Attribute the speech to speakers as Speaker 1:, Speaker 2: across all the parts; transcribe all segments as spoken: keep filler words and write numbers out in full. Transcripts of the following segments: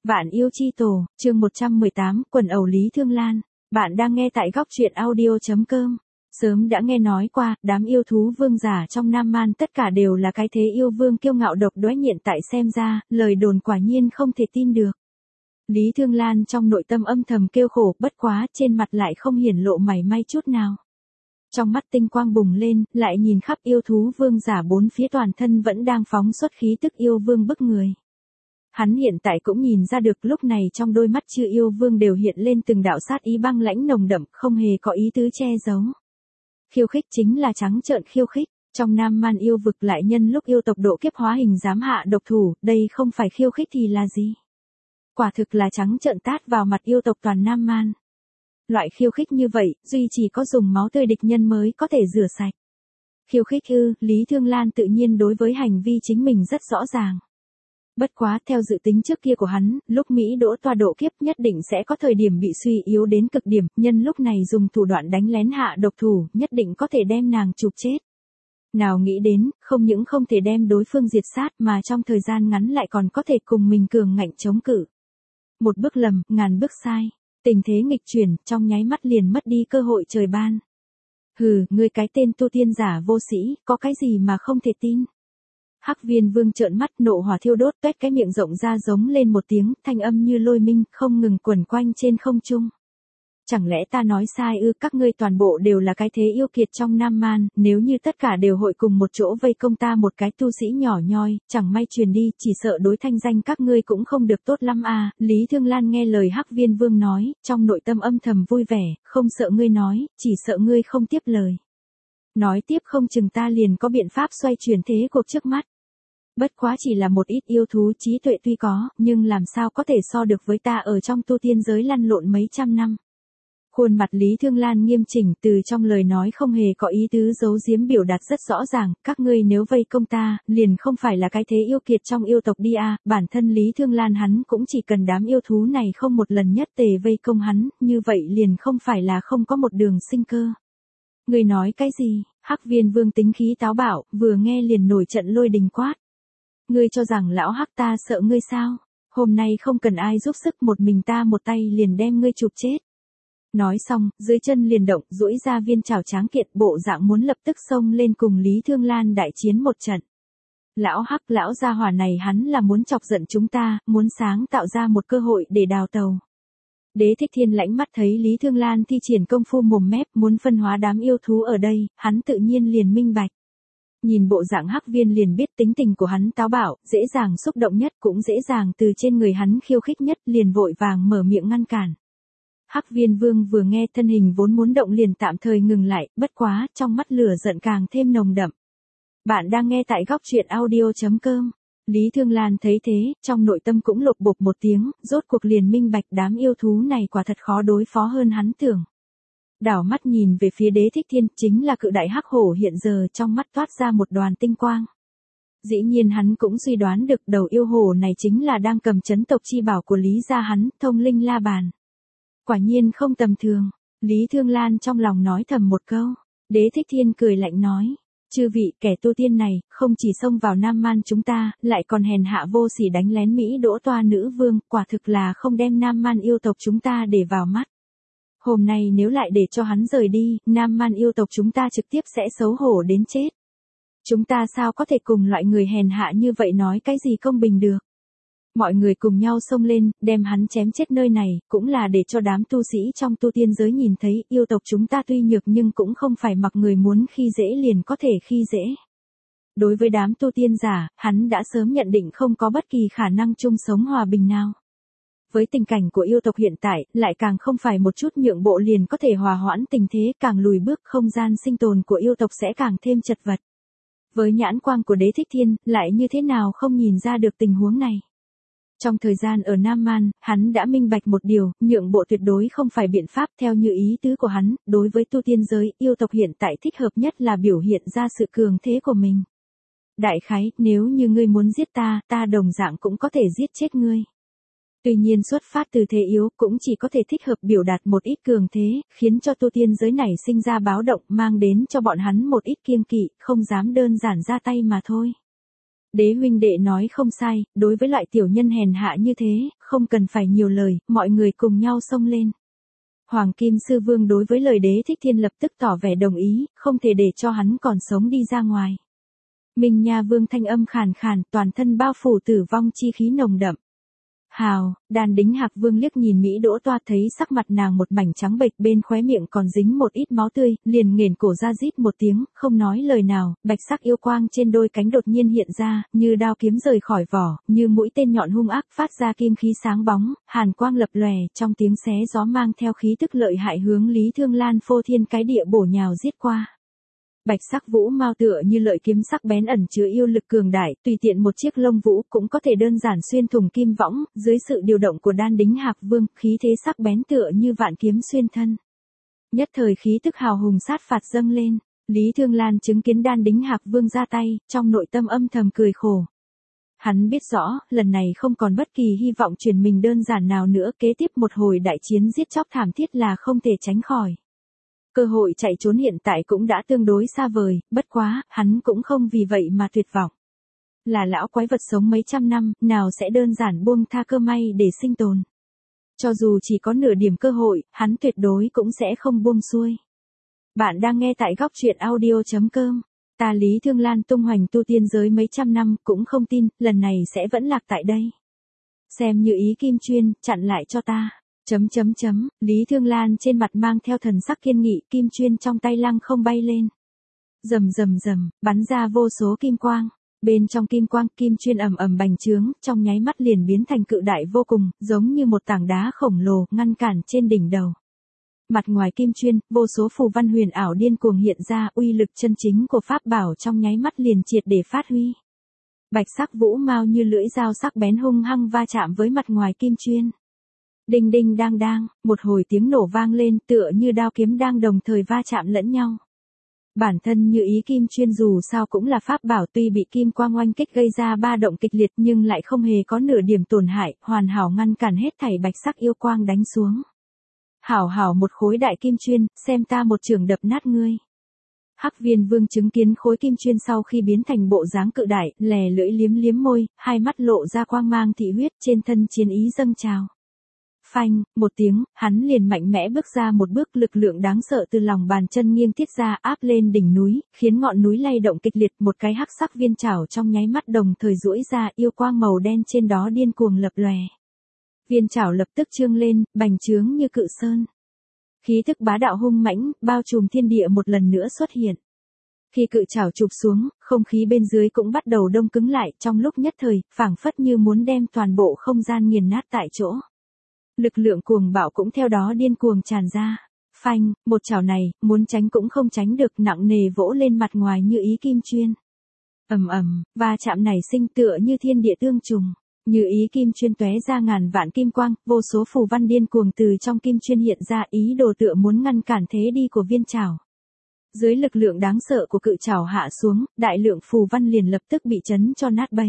Speaker 1: Vạn yêu chi tổ, chương một trăm mười tám, quần ẩu Lý Thương Lan. Bạn đang nghe tại góc truyện audio chấm com. Sớm đã nghe nói qua, đám yêu thú vương giả trong Nam Man tất cả đều là cái thế yêu vương kiêu ngạo độc đoái, hiện tại xem ra, lời đồn quả nhiên không thể tin được. Lý Thương Lan trong nội tâm âm thầm kêu khổ, bất quá trên mặt lại không hiển lộ mảy may chút nào. Trong mắt tinh quang bùng lên, lại nhìn khắp yêu thú vương giả bốn phía, toàn thân vẫn đang phóng xuất khí tức yêu vương bức người. Hắn hiện tại cũng nhìn ra được, lúc này trong đôi mắt chư yêu vương đều hiện lên từng đạo sát ý băng lãnh nồng đậm, không hề có ý tứ che giấu. Khiêu khích chính là trắng trợn khiêu khích, trong Nam Man yêu vực lại nhân lúc yêu tộc độ kiếp hóa hình dám hạ độc thủ, đây không phải khiêu khích thì là gì? Quả thực là trắng trợn tát vào mặt yêu tộc toàn Nam Man. Loại khiêu khích như vậy, duy chỉ có dùng máu tươi địch nhân mới có thể rửa sạch. Khiêu khích ư? Lý Thương Lan tự nhiên đối với hành vi chính mình rất rõ ràng. Bất quá theo dự tính trước kia của hắn, lúc Mỹ Đỗ Toa độ kiếp nhất định sẽ có thời điểm bị suy yếu đến cực điểm, nhân lúc này dùng thủ đoạn đánh lén hạ độc thủ, nhất định có thể đem nàng chụp chết. Nào nghĩ đến, không những không thể đem đối phương diệt sát mà trong thời gian ngắn lại còn có thể cùng mình cường ngạnh chống cự. Một bước lầm, ngàn bước sai, tình thế nghịch chuyển, trong nháy mắt liền mất đi cơ hội trời ban. Hừ, ngươi cái tên tu tiên giả vô sĩ, có cái gì mà không thể tin? Hắc Viên Vương trợn mắt, nộ hỏa thiêu đốt, tuét cái miệng rộng ra giống lên một tiếng, thanh âm như lôi minh, không ngừng quẩn quanh trên không trung. Chẳng lẽ ta nói sai ư? Các ngươi toàn bộ đều là cái thế yêu kiệt trong Nam Man, nếu như tất cả đều hội cùng một chỗ vây công ta một cái tu sĩ nhỏ nhoi, chẳng may truyền đi, chỉ sợ đối thanh danh các ngươi cũng không được tốt lắm à. Lý Thương Lan nghe lời Hắc Viên Vương nói, trong nội tâm âm thầm vui vẻ, không sợ ngươi nói, chỉ sợ ngươi không tiếp lời. Nói tiếp không chừng ta liền có biện pháp xoay chuyển thế cuộc trước mắt. Bất quá chỉ là một ít yêu thú, trí tuệ tuy có, nhưng làm sao có thể so được với ta ở trong tu tiên giới lăn lộn mấy trăm năm. Khuôn mặt Lý Thương Lan nghiêm chỉnh, từ trong lời nói không hề có ý tứ giấu giếm, biểu đạt rất rõ ràng, các ngươi nếu vây công ta, liền không phải là cái thế yêu kiệt trong yêu tộc đi à, bản thân Lý Thương Lan hắn cũng chỉ cần đám yêu thú này không một lần nhất tề vây công hắn, như vậy liền không phải là không có một đường sinh cơ. Ngươi nói cái gì? Hắc Viên Vương tính khí táo bạo, vừa nghe liền nổi trận lôi đình quát. Ngươi cho rằng lão Hắc ta sợ ngươi sao? Hôm nay không cần ai giúp sức, một mình ta một tay liền đem ngươi chụp chết. Nói xong, dưới chân liền động, duỗi ra viên chảo tráng kiện, bộ dạng muốn lập tức xông lên cùng Lý Thương Lan đại chiến một trận. Lão Hắc, lão gia hỏa này hắn là muốn chọc giận chúng ta, muốn sáng tạo ra một cơ hội để đào tàu. Đế Thích Thiên lãnh mắt thấy Lý Thương Lan thi triển công phu mồm mép, muốn phân hóa đám yêu thú ở đây, hắn tự nhiên liền minh bạch. Nhìn bộ dạng Hắc Viên liền biết tính tình của hắn táo bạo, dễ dàng xúc động nhất, cũng dễ dàng từ trên người hắn khiêu khích nhất, liền vội vàng mở miệng ngăn cản. Hắc Viên Vương vừa nghe, thân hình vốn muốn động liền tạm thời ngừng lại, bất quá, trong mắt lửa giận càng thêm nồng đậm. Bạn đang nghe tại góc truyện audio chấm com. Lý Thương Lan thấy thế, trong nội tâm cũng lột bột một tiếng, rốt cuộc liền minh bạch đám yêu thú này quả thật khó đối phó hơn hắn tưởng. Đảo mắt nhìn về phía Đế Thích Thiên, chính là cự đại hắc hổ hiện giờ trong mắt toát ra một đoàn tinh quang. Dĩ nhiên hắn cũng suy đoán được đầu yêu hổ này chính là đang cầm chấn tộc chi bảo của Lý gia hắn, Thông Linh La Bàn. Quả nhiên không tầm thường, Lý Thương Lan trong lòng nói thầm một câu. Đế Thích Thiên cười lạnh nói, chư vị kẻ tu tiên này, không chỉ xông vào Nam Man chúng ta, lại còn hèn hạ vô sỉ đánh lén Mỹ Đỗ Toa nữ vương, quả thực là không đem Nam Man yêu tộc chúng ta để vào mắt. Hôm nay nếu lại để cho hắn rời đi, Nam Man yêu tộc chúng ta trực tiếp sẽ xấu hổ đến chết. Chúng ta sao có thể cùng loại người hèn hạ như vậy nói cái gì công bình được. Mọi người cùng nhau xông lên, đem hắn chém chết nơi này, cũng là để cho đám tu sĩ trong tu tiên giới nhìn thấy, yêu tộc chúng ta tuy nhược nhưng cũng không phải mặc người muốn khi dễ liền có thể khi dễ. Đối với đám tu tiên giả, hắn đã sớm nhận định không có bất kỳ khả năng chung sống hòa bình nào. Với tình cảnh của yêu tộc hiện tại, lại càng không phải một chút nhượng bộ liền có thể hòa hoãn tình thế, càng lùi bước không gian sinh tồn của yêu tộc sẽ càng thêm chật vật. Với nhãn quang của Đế Thích Thiên, lại như thế nào không nhìn ra được tình huống này. Trong thời gian ở Nam Man, hắn đã minh bạch một điều, nhượng bộ tuyệt đối không phải biện pháp. Theo như ý tứ của hắn, đối với tu tiên giới, yêu tộc hiện tại thích hợp nhất là biểu hiện ra sự cường thế của mình. Đại khái, nếu như ngươi muốn giết ta, ta đồng dạng cũng có thể giết chết ngươi. Tuy nhiên xuất phát từ thế yếu, cũng chỉ có thể thích hợp biểu đạt một ít cường thế, khiến cho tu tiên giới này sinh ra báo động, mang đến cho bọn hắn một ít kiêng kỵ, không dám đơn giản ra tay mà thôi. Đế huynh đệ nói không sai, đối với loại tiểu nhân hèn hạ như thế, không cần phải nhiều lời, mọi người cùng nhau xông lên. Hoàng Kim Sư Vương đối với lời Đế Thích Thiên lập tức tỏ vẻ đồng ý, không thể để cho hắn còn sống đi ra ngoài. Minh Nha Vương thanh âm khàn khàn, toàn thân bao phủ tử vong chi khí nồng đậm. Hào, Đan Đính Hạc Vương liếc nhìn Mỹ Đỗ Toa thấy sắc mặt nàng một mảnh trắng bệch, bên khóe miệng còn dính một ít máu tươi, liền nghển cổ ra rít một tiếng, không nói lời nào, bạch sắc yêu quang trên đôi cánh đột nhiên hiện ra, như đao kiếm rời khỏi vỏ, như mũi tên nhọn hung ác phát ra kim khí sáng bóng, hàn quang lập lòe, trong tiếng xé gió mang theo khí tức lợi hại hướng Lý Thương Lan phô thiên cái địa bổ nhào giết qua. Bạch sắc vũ mao tựa như lợi kiếm sắc bén ẩn chứa yêu lực cường đại, tùy tiện một chiếc lông vũ cũng có thể đơn giản xuyên thủng kim võng, dưới sự điều động của Đan Đính Hạc Vương, khí thế sắc bén tựa như vạn kiếm xuyên thân. Nhất thời khí tức hào hùng sát phạt dâng lên, Lý Thương Lan chứng kiến Đan Đính Hạc Vương ra tay, trong nội tâm âm thầm cười khổ. Hắn biết rõ, lần này không còn bất kỳ hy vọng truyền mình đơn giản nào nữa, kế tiếp một hồi đại chiến giết chóc thảm thiết là không thể tránh khỏi. Cơ hội chạy trốn hiện tại cũng đã tương đối xa vời, bất quá, hắn cũng không vì vậy mà tuyệt vọng. Là lão quái vật sống mấy trăm năm, nào sẽ đơn giản buông tha cơ may để sinh tồn. Cho dù chỉ có nửa điểm cơ hội, hắn tuyệt đối cũng sẽ không buông xuôi. Bạn đang nghe tại góc truyện audio chấm com. Ta Lý Thương Lan tung hoành tu tiên giới mấy trăm năm, cũng không tin, lần này sẽ vẫn lạc tại đây. Xem như ý Kim Chuyên, chặn lại cho ta. Chấm chấm chấm, Lý Thương Lan trên mặt mang theo thần sắc kiên nghị, kim chuyên trong tay lăng không bay lên. Rầm rầm rầm, bắn ra vô số kim quang. Bên trong kim quang, kim chuyên ầm ầm bành trướng, trong nháy mắt liền biến thành cự đại vô cùng, giống như một tảng đá khổng lồ, ngăn cản trên đỉnh đầu. Mặt ngoài kim chuyên, vô số phù văn huyền ảo điên cuồng hiện ra, uy lực chân chính của pháp bảo trong nháy mắt liền triệt để phát huy. Bạch sắc vũ mao như lưỡi dao sắc bén hung hăng va chạm với mặt ngoài kim chuyên. Đinh đinh đang đang, một hồi tiếng nổ vang lên tựa như đao kiếm đang đồng thời va chạm lẫn nhau. Bản thân như ý kim chuyên dù sao cũng là pháp bảo, tuy bị kim quang oanh kích gây ra ba động kịch liệt nhưng lại không hề có nửa điểm tổn hại, hoàn hảo ngăn cản hết thảy bạch sắc yêu quang đánh xuống. Hảo hảo một khối đại kim chuyên, xem ta một chưởng đập nát ngươi. Hắc Viên Vương chứng kiến khối kim chuyên sau khi biến thành bộ dáng cự đại, lè lưỡi liếm liếm môi, hai mắt lộ ra quang mang thị huyết, trên thân chiến ý dâng trào. Phanh, một tiếng, hắn liền mạnh mẽ bước ra một bước, lực lượng đáng sợ từ lòng bàn chân nghiêng tiết ra áp lên đỉnh núi, khiến ngọn núi lay động kịch liệt, một cái hắc sắc viên chảo trong nháy mắt đồng thời duỗi ra, yêu quang màu đen trên đó điên cuồng lập lòe. Viên chảo lập tức trương lên, bành trướng như cự sơn. Khí tức bá đạo hung mãnh, bao trùm thiên địa một lần nữa xuất hiện. Khi cự chảo chụp xuống, không khí bên dưới cũng bắt đầu đông cứng lại, trong lúc nhất thời, phảng phất như muốn đem toàn bộ không gian nghiền nát tại chỗ. Lực lượng cuồng bạo cũng theo đó điên cuồng tràn ra. Phanh, một chảo này, muốn tránh cũng không tránh được, nặng nề vỗ lên mặt ngoài như ý kim chuyên. Ầm ầm, va chạm này sinh tựa như thiên địa tương trùng, như ý kim chuyên tóe ra ngàn vạn kim quang, vô số phù văn điên cuồng từ trong kim chuyên hiện ra, ý đồ tựa muốn ngăn cản thế đi của viên chảo. Dưới lực lượng đáng sợ của cự chảo hạ xuống, đại lượng phù văn liền lập tức bị chấn cho nát bấy.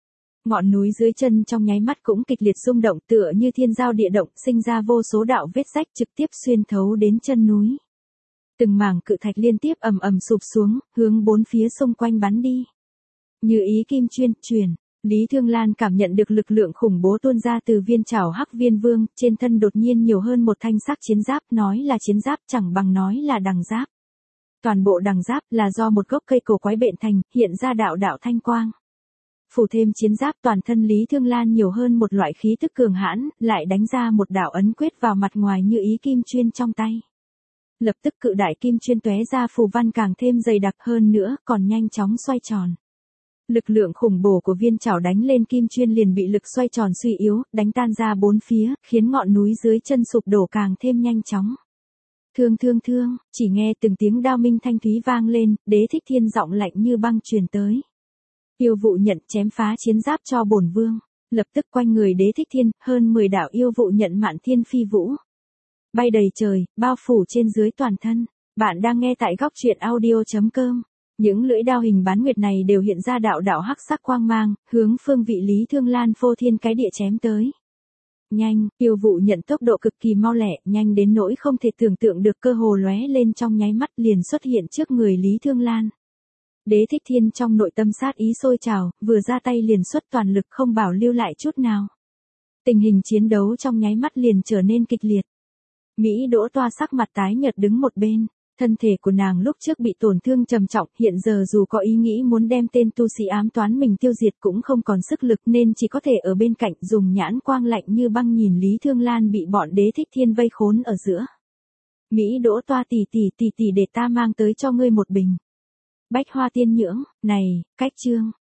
Speaker 1: Ngọn núi dưới chân trong nháy mắt cũng kịch liệt rung động tựa như thiên giao địa động, sinh ra vô số đạo vết rách trực tiếp xuyên thấu đến chân núi. Từng mảng cự thạch liên tiếp ầm ầm sụp xuống, hướng bốn phía xung quanh bắn đi. Như ý kim chuyên, truyền, Lý Thương Lan cảm nhận được lực lượng khủng bố tuôn ra từ viên chảo Hắc Viên Vương, trên thân đột nhiên nhiều hơn một thanh sắc chiến giáp, nói là chiến giáp chẳng bằng nói là đằng giáp. Toàn bộ đằng giáp là do một gốc cây cổ quái bện thành, hiện ra đạo đạo thanh quang. Phủ thêm chiến giáp, toàn thân Lý Thương Lan nhiều hơn một loại khí tức cường hãn, lại đánh ra một đạo ấn quyết vào mặt ngoài như ý kim chuyên trong tay. Lập tức cự đại kim chuyên tóe ra phù văn càng thêm dày đặc hơn nữa, còn nhanh chóng xoay tròn. Lực lượng khủng bổ của viên chảo đánh lên kim chuyên liền bị lực xoay tròn suy yếu, đánh tan ra bốn phía, khiến ngọn núi dưới chân sụp đổ càng thêm nhanh chóng. Thương thương thương, chỉ nghe từng tiếng đao minh thanh thúy vang lên, Đế Thích Thiên giọng lạnh như băng truyền tới. Yêu vụ nhận chém phá chiến giáp cho bổn vương, lập tức quanh người Đế Thích Thiên, hơn mười đạo yêu vụ nhận mạn thiên phi vũ. Bay đầy trời, bao phủ trên dưới toàn thân. Bạn đang nghe tại góc truyện audio chấm com. Những lưỡi đao hình bán nguyệt này đều hiện ra đạo đạo hắc sắc quang mang, hướng phương vị Lý Thương Lan phô thiên cái địa chém tới. Nhanh, yêu vụ nhận tốc độ cực kỳ mau lẹ, nhanh đến nỗi không thể tưởng tượng được, cơ hồ lóe lên trong nháy mắt liền xuất hiện trước người Lý Thương Lan. Đế Thích Thiên trong nội tâm sát ý sôi trào, vừa ra tay liền xuất toàn lực không bảo lưu lại chút nào. Tình hình chiến đấu trong nháy mắt liền trở nên kịch liệt. Mỹ Đỗ Toa sắc mặt tái nhợt đứng một bên, thân thể của nàng lúc trước bị tổn thương trầm trọng, hiện giờ dù có ý nghĩ muốn đem tên tu sĩ ám toán mình tiêu diệt cũng không còn sức lực nên chỉ có thể ở bên cạnh dùng nhãn quang lạnh như băng nhìn Lý Thương Lan bị bọn Đế Thích Thiên vây khốn ở giữa. Mỹ Đỗ Toa tỷ tỷ tỷ tỷ để ta mang tới cho ngươi một bình Bách Hoa Tiên Nhưỡng, này, cách chương.